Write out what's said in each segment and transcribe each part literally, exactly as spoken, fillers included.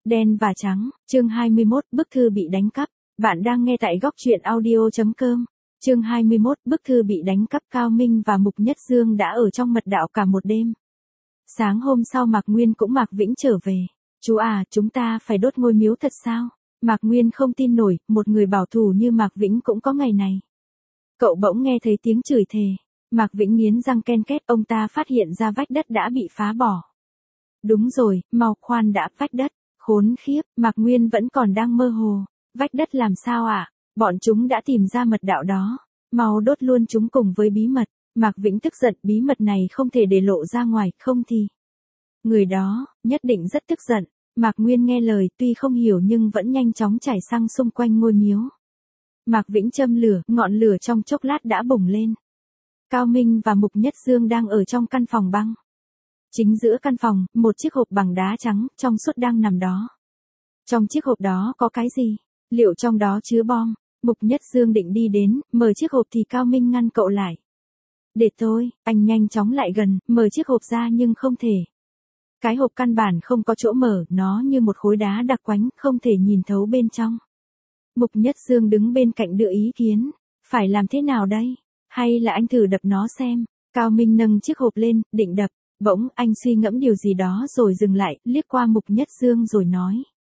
Đen và trắng, chương hai mươi mốt, bức thư bị đánh cắp. Bạn đang nghe tại góc truyện audio chấm com. Chương hai mươi mốt, bức thư bị đánh cắp. Cao Minh và Mục Nhất Dương đã ở trong mật đạo cả một đêm. Sáng hôm sau Mạc Nguyên cũng Mạc Vĩnh trở về. Chú à, chúng ta phải đốt ngôi miếu thật sao? Mạc Nguyên không tin nổi, một người bảo thủ như Mạc Vĩnh cũng có ngày này. Cậu bỗng nghe thấy tiếng chửi thề. Mạc Vĩnh nghiến răng ken két, ông ta phát hiện ra vách đất đã bị phá bỏ. Đúng rồi, mau khoan đã, vách đất. Khốn khiếp, Mạc Nguyên vẫn còn đang mơ hồ. Vách đất làm sao ạ? À? Bọn chúng đã tìm ra mật đạo đó. Mau đốt luôn chúng cùng với bí mật. Mạc Vĩnh tức giận, bí mật này không thể để lộ ra ngoài, không thì. Người đó, nhất định rất tức giận. Mạc Nguyên nghe lời, tuy không hiểu nhưng vẫn nhanh chóng chảy xăng xung quanh ngôi miếu. Mạc Vĩnh châm lửa, ngọn lửa trong chốc lát đã bùng lên. Cao Minh và Mục Nhất Dương đang ở trong căn phòng băng. Chính giữa căn phòng, một chiếc hộp bằng đá trắng, trong suốt đang nằm đó. Trong chiếc hộp đó có cái gì? Liệu trong đó chứa bom? Mục Nhất Dương định đi đến, mở chiếc hộp thì Cao Minh ngăn cậu lại. Để tôi, anh nhanh chóng lại gần, mở chiếc hộp ra nhưng không thể. Cái hộp căn bản không có chỗ mở, nó như một khối đá đặc quánh, không thể nhìn thấu bên trong. Mục Nhất Dương đứng bên cạnh đưa ý kiến. Phải làm thế nào đây? Hay là anh thử đập nó xem? Cao Minh nâng chiếc hộp lên, định đập. Bỗng anh suy ngẫm điều gì đó rồi dừng lại, liếc qua Mục Nhất Dương rồi nói.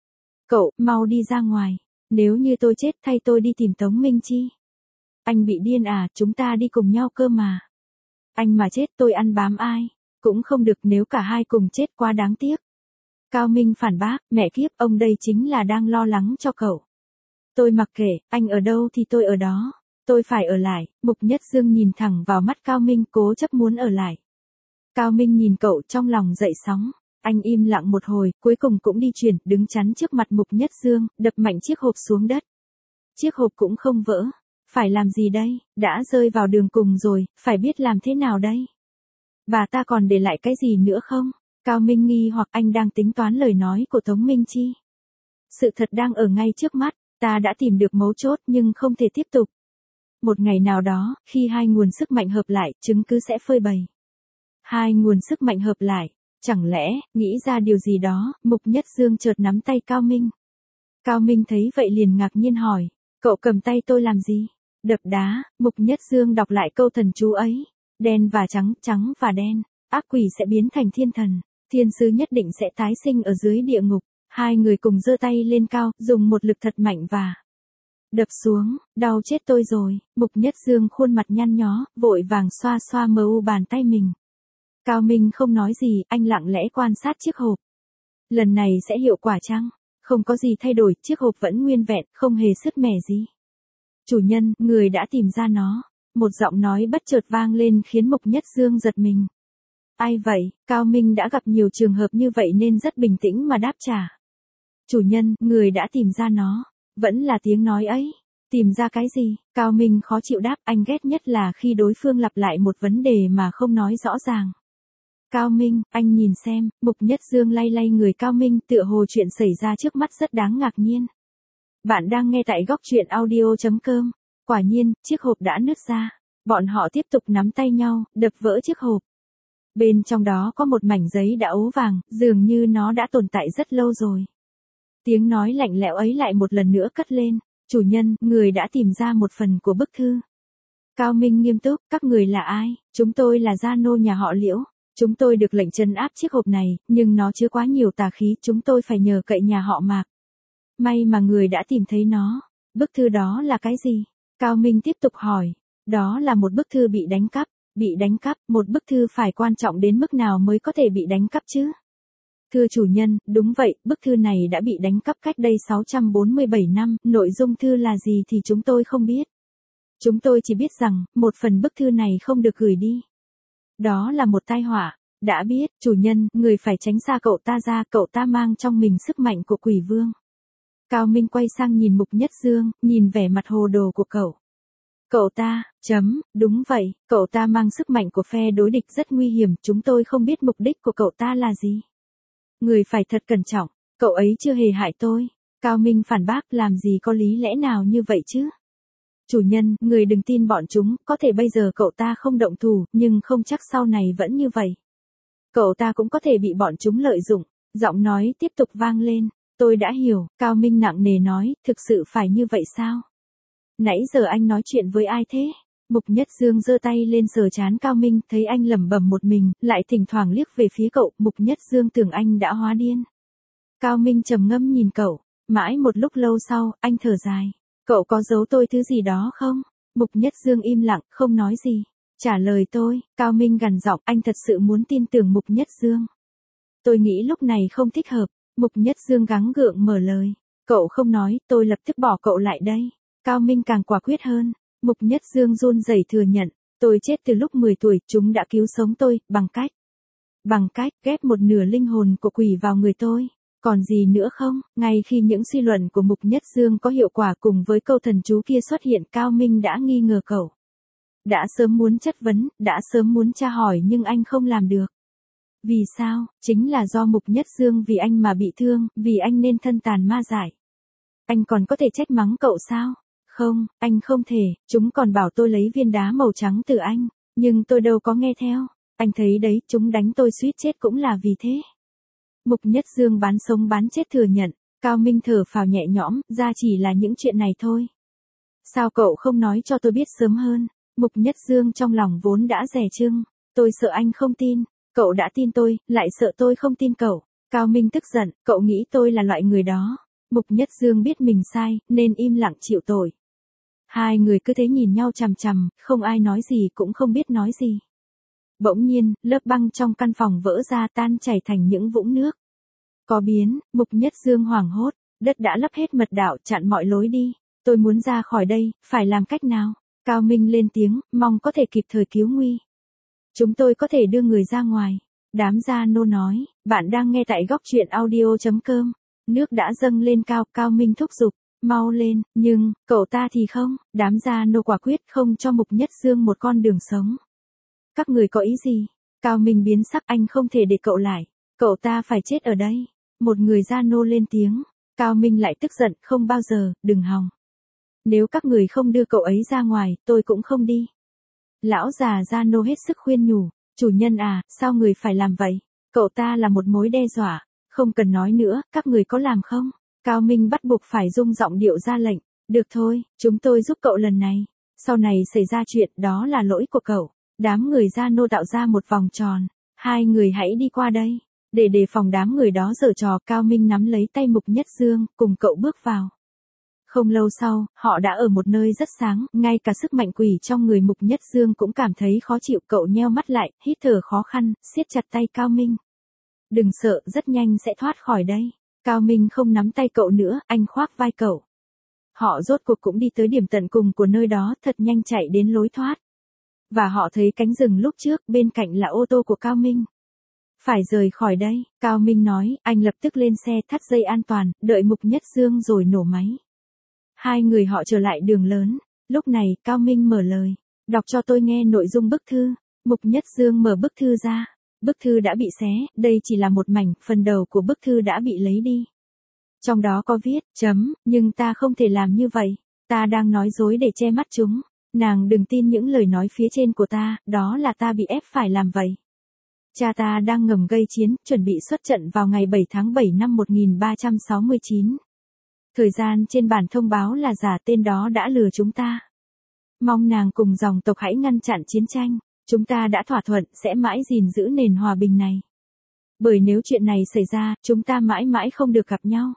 Cậu, mau đi ra ngoài. Nếu như tôi chết thay tôi đi tìm Tống Minh Chi. Anh bị điên à, chúng ta đi cùng nhau cơ mà. Anh mà chết tôi ăn bám ai? Cũng không được, nếu cả hai cùng chết quá đáng tiếc. Cao Minh phản bác, mẹ kiếp, ông đây chính là đang lo lắng cho cậu. Tôi mặc kệ, anh ở đâu thì tôi ở đó. Tôi phải ở lại. Mục Nhất Dương nhìn thẳng vào mắt Cao Minh, cố chấp muốn ở lại. Cao Minh nhìn cậu trong lòng dậy sóng. Anh im lặng một hồi, cuối cùng cũng đi chuyển, đứng chắn trước mặt Mục Nhất Dương, đập mạnh chiếc hộp xuống đất. Chiếc hộp cũng không vỡ. Phải làm gì đây? Đã rơi vào đường cùng rồi, phải biết làm thế nào đây? Bà ta còn để lại cái gì nữa không? Cao Minh nghi hoặc anh đang tính toán lời nói của Tống Minh Chi. Sự thật đang ở ngay trước mắt, ta đã tìm được mấu chốt nhưng không thể tiếp tục. Một ngày nào đó, khi hai nguồn sức mạnh hợp lại, chứng cứ sẽ phơi bày. Hai nguồn sức mạnh hợp lại, chẳng lẽ, nghĩ ra điều gì đó, Mục Nhất Dương chợt nắm tay Cao Minh. Cao Minh thấy vậy liền ngạc nhiên hỏi, cậu cầm tay tôi làm gì? Đập đá. Mục Nhất Dương đọc lại câu thần chú ấy. Đen và trắng, trắng và đen, ác quỷ sẽ biến thành thiên thần, thiên sư nhất định sẽ tái sinh ở dưới địa ngục. Hai người cùng giơ tay lên cao, dùng một lực thật mạnh và đập xuống. Đau chết tôi rồi. Mục Nhất Dương khuôn mặt nhăn nhó, vội vàng xoa xoa mờ u bàn tay mình. Cao Minh không nói gì, anh lặng lẽ quan sát chiếc hộp. Lần này sẽ hiệu quả chăng? Không có gì thay đổi, chiếc hộp vẫn nguyên vẹn, không hề sứt mẻ gì. Chủ nhân, người đã tìm ra nó. Một giọng nói bất chợt vang lên khiến Mục Nhất Dương giật mình. Ai vậy? Cao Minh đã gặp nhiều trường hợp như vậy nên rất bình tĩnh mà đáp trả. Chủ nhân, người đã tìm ra nó. Vẫn là tiếng nói ấy. Tìm ra cái gì? Cao Minh khó chịu đáp, anh ghét nhất là khi đối phương lặp lại một vấn đề mà không nói rõ ràng. Cao Minh, anh nhìn xem. Mục Nhất Dương lay lay người Cao Minh, tựa hồ chuyện xảy ra trước mắt rất đáng ngạc nhiên. Bạn đang nghe tại góc truyện audio chấm com. Quả nhiên, chiếc hộp đã nứt ra. Bọn họ tiếp tục nắm tay nhau, đập vỡ chiếc hộp. Bên trong đó có một mảnh giấy đã ố vàng, dường như nó đã tồn tại rất lâu rồi. Tiếng nói lạnh lẽo ấy lại một lần nữa cất lên. Chủ nhân, người đã tìm ra một phần của bức thư. Cao Minh nghiêm túc, các người là ai? Chúng tôi là gia nô nhà họ Liễu. Chúng tôi được lệnh trấn áp chiếc hộp này, nhưng nó chứa quá nhiều tà khí, chúng tôi phải nhờ cậy nhà họ Mạc. May mà người đã tìm thấy nó. Bức thư đó là cái gì? Cao Minh tiếp tục hỏi. Đó là một bức thư bị đánh cắp. Bị đánh cắp, một bức thư phải quan trọng đến mức nào mới có thể bị đánh cắp chứ? Thưa chủ nhân, đúng vậy, bức thư này đã bị đánh cắp cách đây sáu trăm bốn mươi bảy năm, nội dung thư là gì thì chúng tôi không biết. Chúng tôi chỉ biết rằng, một phần bức thư này không được gửi đi. Đó là một tai họa. Đã biết, chủ nhân, người phải tránh xa cậu ta ra, cậu ta mang trong mình sức mạnh của quỷ vương. Cao Minh quay sang nhìn Mục Nhất Dương, nhìn vẻ mặt hồ đồ của cậu. Cậu ta, chấm, đúng vậy, cậu ta mang sức mạnh của phe đối địch rất nguy hiểm, chúng tôi không biết mục đích của cậu ta là gì. Người phải thật cẩn trọng, cậu ấy chưa hề hại tôi. Cao Minh phản bác, làm gì có lý lẽ nào như vậy chứ? Chủ nhân, người đừng tin bọn chúng, có thể bây giờ cậu ta không động thủ, nhưng không chắc sau này vẫn như vậy. Cậu ta cũng có thể bị bọn chúng lợi dụng. Giọng nói tiếp tục vang lên. Tôi đã hiểu, Cao Minh nặng nề nói, thực sự phải như vậy sao? Nãy giờ anh nói chuyện với ai thế? Mục Nhất Dương giơ tay lên sờ trán Cao Minh, thấy anh lẩm bẩm một mình, lại thỉnh thoảng liếc về phía cậu, Mục Nhất Dương tưởng anh đã hóa điên. Cao Minh trầm ngâm nhìn cậu, mãi một lúc lâu sau, anh thở dài. Cậu có giấu tôi thứ gì đó không? Mục Nhất Dương im lặng, không nói gì. Trả lời tôi, Cao Minh gằn giọng, anh thật sự muốn tin tưởng Mục Nhất Dương. Tôi nghĩ lúc này không thích hợp. Mục Nhất Dương gắng gượng mở lời. Cậu không nói, tôi lập tức bỏ cậu lại đây. Cao Minh càng quả quyết hơn. Mục Nhất Dương run rẩy thừa nhận. Tôi chết từ lúc mười tuổi, chúng đã cứu sống tôi, bằng cách. Bằng cách ghép một nửa linh hồn của quỷ vào người tôi. Còn gì nữa không? Ngay khi những suy luận của Mục Nhất Dương có hiệu quả cùng với câu thần chú kia xuất hiện, Cao Minh đã nghi ngờ cậu. Đã sớm muốn chất vấn, đã sớm muốn tra hỏi nhưng anh không làm được. Vì sao? Chính là do Mục Nhất Dương vì anh mà bị thương, vì anh nên thân tàn ma dại. Anh còn có thể trách mắng cậu sao? Không, anh không thể, chúng còn bảo tôi lấy viên đá màu trắng từ anh, nhưng tôi đâu có nghe theo. Anh thấy đấy, chúng đánh tôi suýt chết cũng là vì thế. Mục Nhất Dương bán sống bán chết thừa nhận, Cao Minh thở phào nhẹ nhõm, ra chỉ là những chuyện này thôi. Sao cậu không nói cho tôi biết sớm hơn? Mục Nhất Dương trong lòng vốn đã dè chừng, tôi sợ anh không tin. Cậu đã tin tôi, lại sợ tôi không tin cậu. Cao Minh tức giận, cậu nghĩ tôi là loại người đó. Mục Nhất Dương biết mình sai, nên im lặng chịu tội. Hai người cứ thế nhìn nhau chằm chằm, không ai nói gì cũng không biết nói gì. Bỗng nhiên, lớp băng trong căn phòng vỡ ra tan chảy thành những vũng nước. Có biến, Mục Nhất Dương hoảng hốt, đất đã lấp hết mật đạo chặn mọi lối đi. Tôi muốn ra khỏi đây, phải làm cách nào? Cao Minh lên tiếng, mong có thể kịp thời cứu nguy. Chúng tôi có thể đưa người ra ngoài. Đám gia nô nói, bạn đang nghe tại góc truyện audio.com. Nước đã dâng lên cao, Cao Minh thúc giục, mau lên, nhưng, cậu ta thì không, đám gia nô quả quyết không cho Mục Nhất Dương một con đường sống. Các người có ý gì? Cao Minh biến sắc, anh không thể để cậu lại, cậu ta phải chết ở đây. Một người gia nô lên tiếng, Cao Minh lại tức giận, không bao giờ, đừng hòng. Nếu các người không đưa cậu ấy ra ngoài, tôi cũng không đi. Lão già gia nô hết sức khuyên nhủ, chủ nhân à, sao người phải làm vậy? Cậu ta là một mối đe dọa, không cần nói nữa, các người có làm không? Cao Minh bắt buộc phải rung giọng điệu ra lệnh, được thôi, chúng tôi giúp cậu lần này. Sau này xảy ra chuyện, đó là lỗi của cậu. Đám người gia nô tạo ra một vòng tròn, hai người hãy đi qua đây. Để đề phòng đám người đó giở trò, Cao Minh nắm lấy tay Mục Nhất Dương, cùng cậu bước vào. Không lâu sau, họ đã ở một nơi rất sáng, ngay cả sức mạnh quỷ trong người Mục Nhất Dương cũng cảm thấy khó chịu, cậu nheo mắt lại, hít thở khó khăn, siết chặt tay Cao Minh. Đừng sợ, rất nhanh sẽ thoát khỏi đây. Cao Minh không nắm tay cậu nữa, anh khoác vai cậu. Họ rốt cuộc cũng đi tới điểm tận cùng của nơi đó, thật nhanh chạy đến lối thoát. Và họ thấy cánh rừng lúc trước, bên cạnh là ô tô của Cao Minh. Phải rời khỏi đây, Cao Minh nói, anh lập tức lên xe thắt dây an toàn, đợi Mục Nhất Dương rồi nổ máy. Hai người họ trở lại đường lớn, lúc này, Cao Minh mở lời, đọc cho tôi nghe nội dung bức thư. Mục Nhất Dương mở bức thư ra, bức thư đã bị xé, đây chỉ là một mảnh, phần đầu của bức thư đã bị lấy đi. Trong đó có viết, chấm, nhưng ta không thể làm như vậy, ta đang nói dối để che mắt chúng, nàng đừng tin những lời nói phía trên của ta, đó là ta bị ép phải làm vậy. Cha ta đang ngầm gây chiến, chuẩn bị xuất trận vào ngày bảy tháng bảy năm một nghìn ba trăm sáu mươi chín. Thời gian trên bản thông báo là giả, tên đó đã lừa chúng ta. Mong nàng cùng dòng tộc hãy ngăn chặn chiến tranh, chúng ta đã thỏa thuận sẽ mãi gìn giữ nền hòa bình này. Bởi nếu chuyện này xảy ra, chúng ta mãi mãi không được gặp nhau.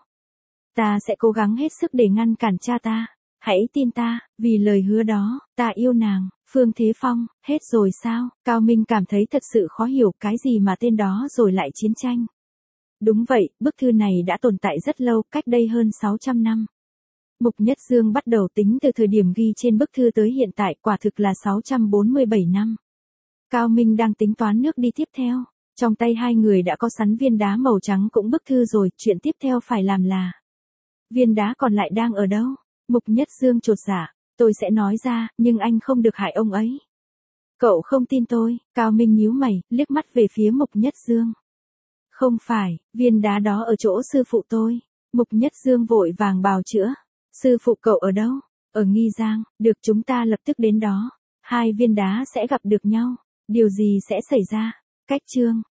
Ta sẽ cố gắng hết sức để ngăn cản cha ta. Hãy tin ta, vì lời hứa đó, ta yêu nàng. Phương Thế Phong, hết rồi sao? Cao Minh cảm thấy thật sự khó hiểu cái gì mà tên đó rồi lại chiến tranh. Đúng vậy, bức thư này đã tồn tại rất lâu, cách đây hơn sáu trăm năm. Mục Nhất Dương bắt đầu tính từ thời điểm ghi trên bức thư tới hiện tại, quả thực là sáu trăm bốn mươi bảy năm. Cao Minh đang tính toán nước đi tiếp theo. Trong tay hai người đã có sẵn viên đá màu trắng cũng bức thư rồi, chuyện tiếp theo phải làm là. Viên đá còn lại đang ở đâu? Mục Nhất Dương chột dạ, tôi sẽ nói ra, nhưng anh không được hại ông ấy. Cậu không tin tôi, Cao Minh nhíu mày, liếc mắt về phía Mục Nhất Dương. Không phải, viên đá đó ở chỗ sư phụ tôi. Mục Nhất Dương vội vàng bào chữa. Sư phụ cậu ở đâu? Ở Nghi Giang, được, chúng ta lập tức đến đó. Hai viên đá sẽ gặp được nhau. Điều gì sẽ xảy ra? Cách chương.